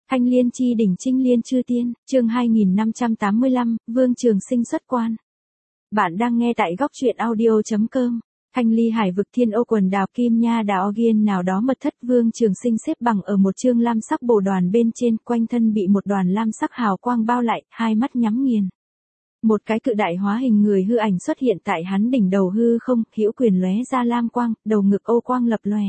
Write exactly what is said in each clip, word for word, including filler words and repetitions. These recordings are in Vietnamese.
Thanh Liên chi đỉnh Trinh Liên chư tiên, chương hai nghìn năm trăm tám mươi lăm, Vương Trường Sinh xuất quan. Bạn đang nghe tại góc truyện audio chấm com. Thanh ly hải vực thiên ô quần đảo Kim Nha đảo Ogiên nào đó mật thất, Vương Trường Sinh xếp bằng ở một chương lam sắc bồ đoàn bên trên, quanh thân bị một đoàn lam sắc hào quang bao lại, hai mắt nhắm nghiền. Một cái cự đại hóa hình người hư ảnh xuất hiện tại hắn đỉnh đầu hư không, hữu quyền lóe ra lam quang, đầu ngực ô quang lập lòe.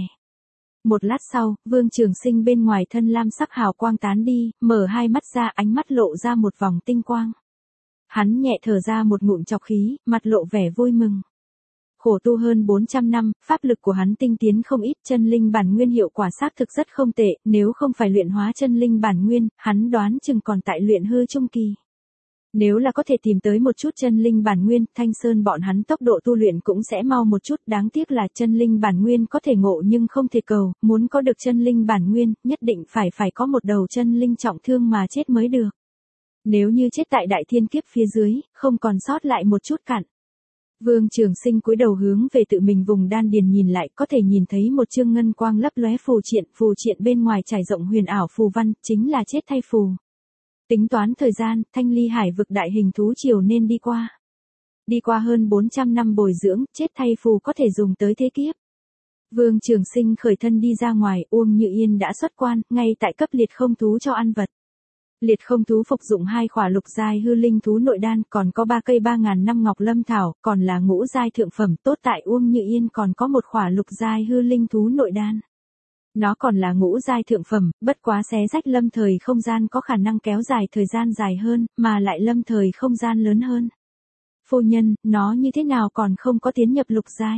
Một lát sau, Vương Trường Sinh bên ngoài thân lam sắc hào quang tán đi, mở hai mắt ra, ánh mắt lộ ra một vòng tinh quang. Hắn nhẹ thở ra một ngụm trọc khí, mặt lộ vẻ vui mừng. Khổ tu hơn bốn trăm năm, pháp lực của hắn tinh tiến không ít, chân linh bản nguyên hiệu quả xác thực rất không tệ, nếu không phải luyện hóa chân linh bản nguyên, hắn đoán chừng còn tại luyện hư trung kỳ. Nếu là có thể tìm tới một chút chân linh bản nguyên, Thanh Sơn bọn hắn tốc độ tu luyện cũng sẽ mau một chút, đáng tiếc là chân linh bản nguyên có thể ngộ nhưng không thể cầu, muốn có được chân linh bản nguyên, nhất định phải phải có một đầu chân linh trọng thương mà chết mới được. Nếu như chết tại đại thiên kiếp phía dưới, không còn sót lại một chút cặn. Vương Trường Sinh cúi đầu hướng về tự mình vùng đan điền nhìn lại, có thể nhìn thấy một chương ngân quang lấp lóe phù triện, phù triện bên ngoài trải rộng huyền ảo phù văn, chính là chết thay phù. Tính toán thời gian, Thanh ly hải vực đại hình thú triều nên đi qua. Đi qua hơn bốn trăm năm bồi dưỡng, chết thay phù có thể dùng tới thế kiếp. Vương Trường Sinh khởi thân đi ra ngoài, Uông Như Yên đã xuất quan, ngay tại cấp liệt không thú cho ăn vật. Liệt không thú phục dụng hai khỏa lục giai hư linh thú nội đan, còn có ba cây ba ngàn năm ngọc lâm thảo, còn là ngũ giai thượng phẩm, tốt tại Uông Như Yên còn có một khỏa lục giai hư linh thú nội đan. Nó còn là ngũ giai thượng phẩm, bất quá xé rách lâm thời không gian có khả năng kéo dài thời gian dài hơn, mà lại lâm thời không gian lớn hơn. Phu nhân, nó như thế nào còn không có tiến nhập lục giai?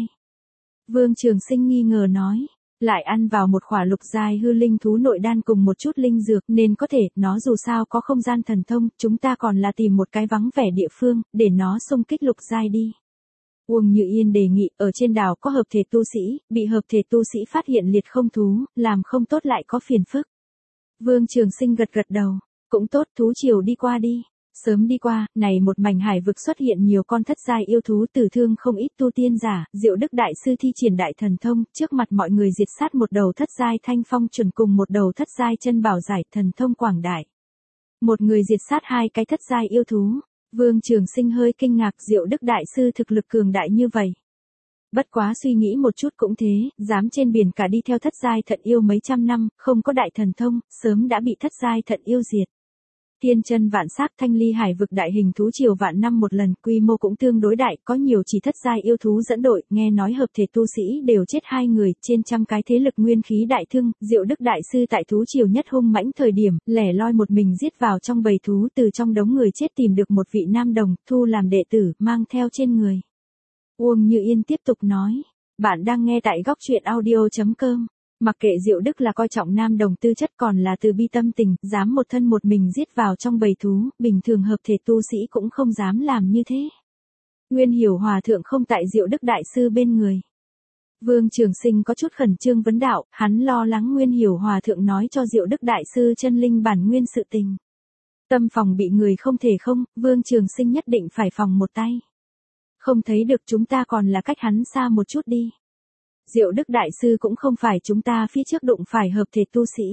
Vương Trường Sinh nghi ngờ nói, lại ăn vào một khỏa lục giai hư linh thú nội đan cùng một chút linh dược nên có thể, nó dù sao có không gian thần thông, chúng ta còn là tìm một cái vắng vẻ địa phương, để nó xung kích lục giai đi. Uông Như Yên đề nghị, ở trên đảo có hợp thể tu sĩ, bị hợp thể tu sĩ phát hiện liệt không thú, làm không tốt lại có phiền phức. Vương Trường Sinh gật gật đầu, cũng tốt, thú triều đi qua đi. Sớm đi qua, này một mảnh hải vực xuất hiện nhiều con thất giai yêu thú, tử thương không ít tu tiên giả, Diệu Đức đại sư thi triển đại thần thông, trước mặt mọi người diệt sát một đầu thất giai thanh phong chuẩn cùng một đầu thất giai chân bảo giải, thần thông quảng đại. Một người diệt sát hai cái thất giai yêu thú. Vương Trường Sinh hơi kinh ngạc, Diệu Đức đại sư thực lực cường đại như vậy. Bất quá suy nghĩ một chút cũng thế, dám trên biển cả đi theo thất giai thận yêu mấy trăm năm, không có đại thần thông, sớm đã bị thất giai thận yêu diệt. Thiên chân vạn sắc, Thanh ly hải vực đại hình thú triều vạn năm một lần, quy mô cũng tương đối đại, có nhiều chỉ thất giai yêu thú dẫn đội, nghe nói hợp thể tu sĩ đều chết hai người, trên trăm cái thế lực nguyên khí đại thương, Diệu Đức đại sư tại thú triều nhất hung mãnh thời điểm, lẻ loi một mình giết vào trong bầy thú, từ trong đống người chết tìm được một vị nam đồng, thu làm đệ tử, mang theo trên người. Uông Như Yên tiếp tục nói, bạn đang nghe tại góc truyện audio chấm com. Mặc kệ Diệu Đức là coi trọng nam đồng tư chất còn là từ bi tâm tình, dám một thân một mình giết vào trong bầy thú, bình thường hợp thể tu sĩ cũng không dám làm như thế. Nguyên Hiểu Hòa thượng không tại Diệu Đức đại sư bên người. Vương Trường Sinh có chút khẩn trương vấn đạo, hắn lo lắng Nguyên Hiểu Hòa thượng nói cho Diệu Đức đại sư chân linh bản nguyên sự tình. Tâm phòng bị người không thể không, Vương Trường Sinh nhất định phải phòng một tay. Không thấy được, chúng ta còn là cách hắn xa một chút đi. Diệu Đức đại sư cũng không phải chúng ta phía trước đụng phải hợp thể tu sĩ.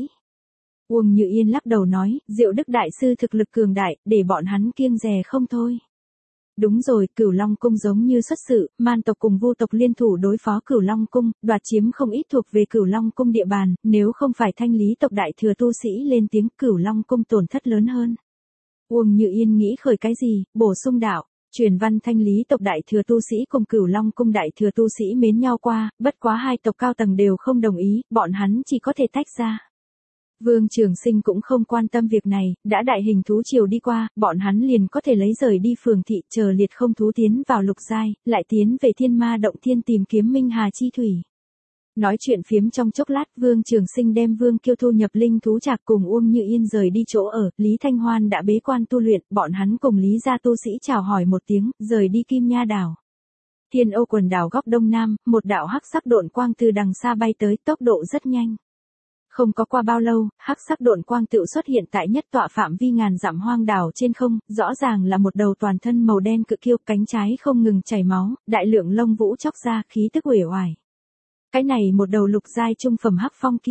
Uông Như Yên lắc đầu nói, Diệu Đức đại sư thực lực cường đại, để bọn hắn kiêng dè không thôi. Đúng rồi, Cửu Long cung giống như xuất sự, man tộc cùng vu tộc liên thủ đối phó Cửu Long cung, đoạt chiếm không ít thuộc về Cửu Long cung địa bàn, nếu không phải Thanh lý tộc đại thừa tu sĩ lên tiếng, Cửu Long cung tổn thất lớn hơn. Uông Như Yên nghĩ khởi cái gì, bổ sung đạo. Truyền văn Thanh lý tộc đại thừa tu sĩ cùng Cửu Long cung đại thừa tu sĩ mến nhau qua, bất quá hai tộc cao tầng đều không đồng ý, bọn hắn chỉ có thể tách ra. Vương Trường Sinh cũng không quan tâm việc này, đã đại hình thú triều đi qua, bọn hắn liền có thể lấy rời đi phường thị, chờ liệt không thú tiến vào lục giai, lại tiến về Thiên Ma động thiên tìm kiếm Minh Hà chi thủy. Nói chuyện phiếm trong chốc lát, Vương Trường Sinh đem Vương Kiêu thu nhập linh thú trạc cùng Uông Như Yên rời đi chỗ ở, Lý Thanh Hoan đã bế quan tu luyện, bọn hắn cùng Lý gia tu sĩ chào hỏi một tiếng, rời đi Kim Nha đảo. Thiên Ô quần đảo góc đông nam, một đạo hắc sắc độn quang từ đằng xa bay tới, tốc độ rất nhanh. Không có qua bao lâu, hắc sắc độn quang tự xuất hiện tại nhất tọa phạm vi ngàn dặm hoang đảo trên không, rõ ràng là một đầu toàn thân màu đen cự kiêu, cánh trái không ngừng chảy máu, đại lượng lông vũ chóc ra, khí tức uể oải. Cái này một đầu lục giai trung phẩm hắc phong kiêu.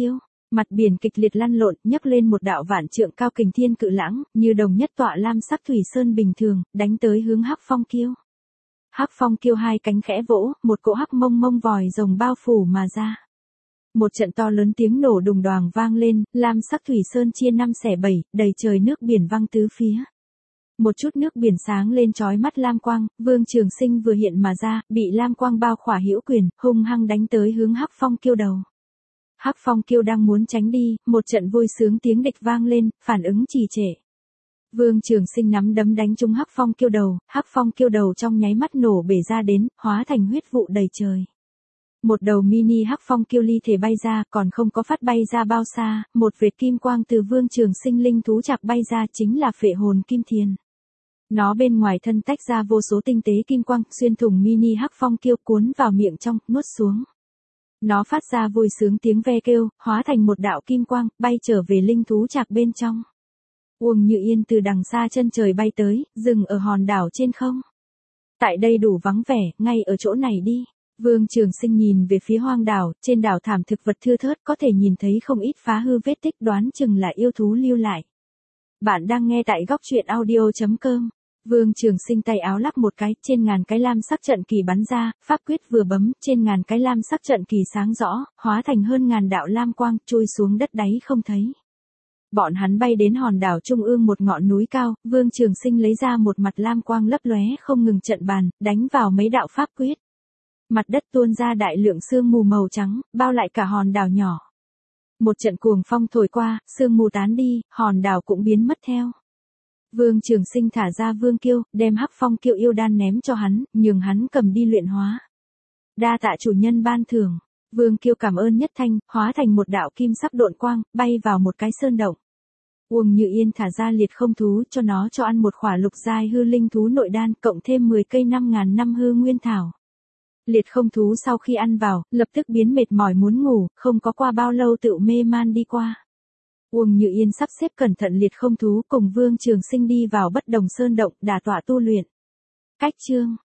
Mặt biển kịch liệt lăn lộn, nhấc lên một đạo vạn trượng cao kình thiên cự lãng, như đồng nhất tọa lam sắc thủy sơn bình thường, đánh tới hướng Hắc Phong Kiêu. Hắc Phong Kiêu hai cánh khẽ vỗ, một cỗ hắc mông mông vòi rồng bao phủ mà ra. Một trận to lớn tiếng nổ đùng đoàng vang lên, lam sắc thủy sơn chia năm xẻ bảy, đầy trời nước biển văng tứ phía. Một chút nước biển sáng lên chói mắt lam quang, Vương Trường Sinh vừa hiện mà ra, bị lam quang bao khỏa hữu quyền, hung hăng đánh tới hướng Hắc Phong Kiêu đầu. Hắc Phong Kiêu đang muốn tránh đi, một trận vui sướng tiếng địch vang lên, phản ứng trì trệ. Vương Trường Sinh nắm đấm đánh trúng Hắc Phong Kiêu đầu, Hắc Phong Kiêu đầu trong nháy mắt nổ bể ra đến, hóa thành huyết vụ đầy trời. Một đầu mini Hắc Phong Kiêu ly thể bay ra, còn không có phát bay ra bao xa, một vệt kim quang từ Vương Trường Sinh linh thú chạc bay ra chính là phệ hồn kim thiền. Nó bên ngoài thân tách ra vô số tinh tế kim quang, xuyên thủng mini Hắc Phong Kiêu cuốn vào miệng trong, nuốt xuống. Nó phát ra vui sướng tiếng ve kêu, hóa thành một đạo kim quang, bay trở về linh thú chạc bên trong. Uông Như Yên từ đằng xa chân trời bay tới, dừng ở hòn đảo trên không. Tại đây đủ vắng vẻ, ngay ở chỗ này đi. Vương Trường Sinh nhìn về phía hoang đảo, trên đảo thảm thực vật thưa thớt có thể nhìn thấy không ít phá hư vết tích, đoán chừng là yêu thú lưu lại. Bạn đang nghe tại góc truyện audio chấm com. Vương Trường Sinh tay áo lắc một cái, trên ngàn cái lam sắc trận kỳ bắn ra, pháp quyết vừa bấm, trên ngàn cái lam sắc trận kỳ sáng rõ, hóa thành hơn ngàn đạo lam quang, trôi xuống đất đáy không thấy. Bọn hắn bay đến hòn đảo trung ương một ngọn núi cao, Vương Trường Sinh lấy ra một mặt lam quang lấp lóe không ngừng trận bàn, đánh vào mấy đạo pháp quyết. Mặt đất tuôn ra đại lượng sương mù màu trắng, bao lại cả hòn đảo nhỏ. Một trận cuồng phong thổi qua, sương mù tán đi, hòn đảo cũng biến mất theo. Vương Trường Sinh thả ra Vương Kiêu, đem Hắc Phong Kiêu yêu đan ném cho hắn, nhường hắn cầm đi luyện hóa. Đa tạ chủ nhân ban thưởng. Vương Kiêu cảm ơn nhất thanh, hóa thành một đạo kim sắc độn quang, bay vào một cái sơn động. Uông Như Yên thả ra liệt không thú cho nó cho ăn một khỏa lục giai hư linh thú nội đan, cộng thêm mười cây năm ngàn năm hư nguyên thảo. Liệt không thú sau khi ăn vào, lập tức biến mệt mỏi muốn ngủ, không có qua bao lâu tự mê man đi qua. Uông Như Yên sắp xếp cẩn thận liệt không thú cùng Vương Trường Sinh đi vào bất đồng sơn động, đả tọa tu luyện. Cách chương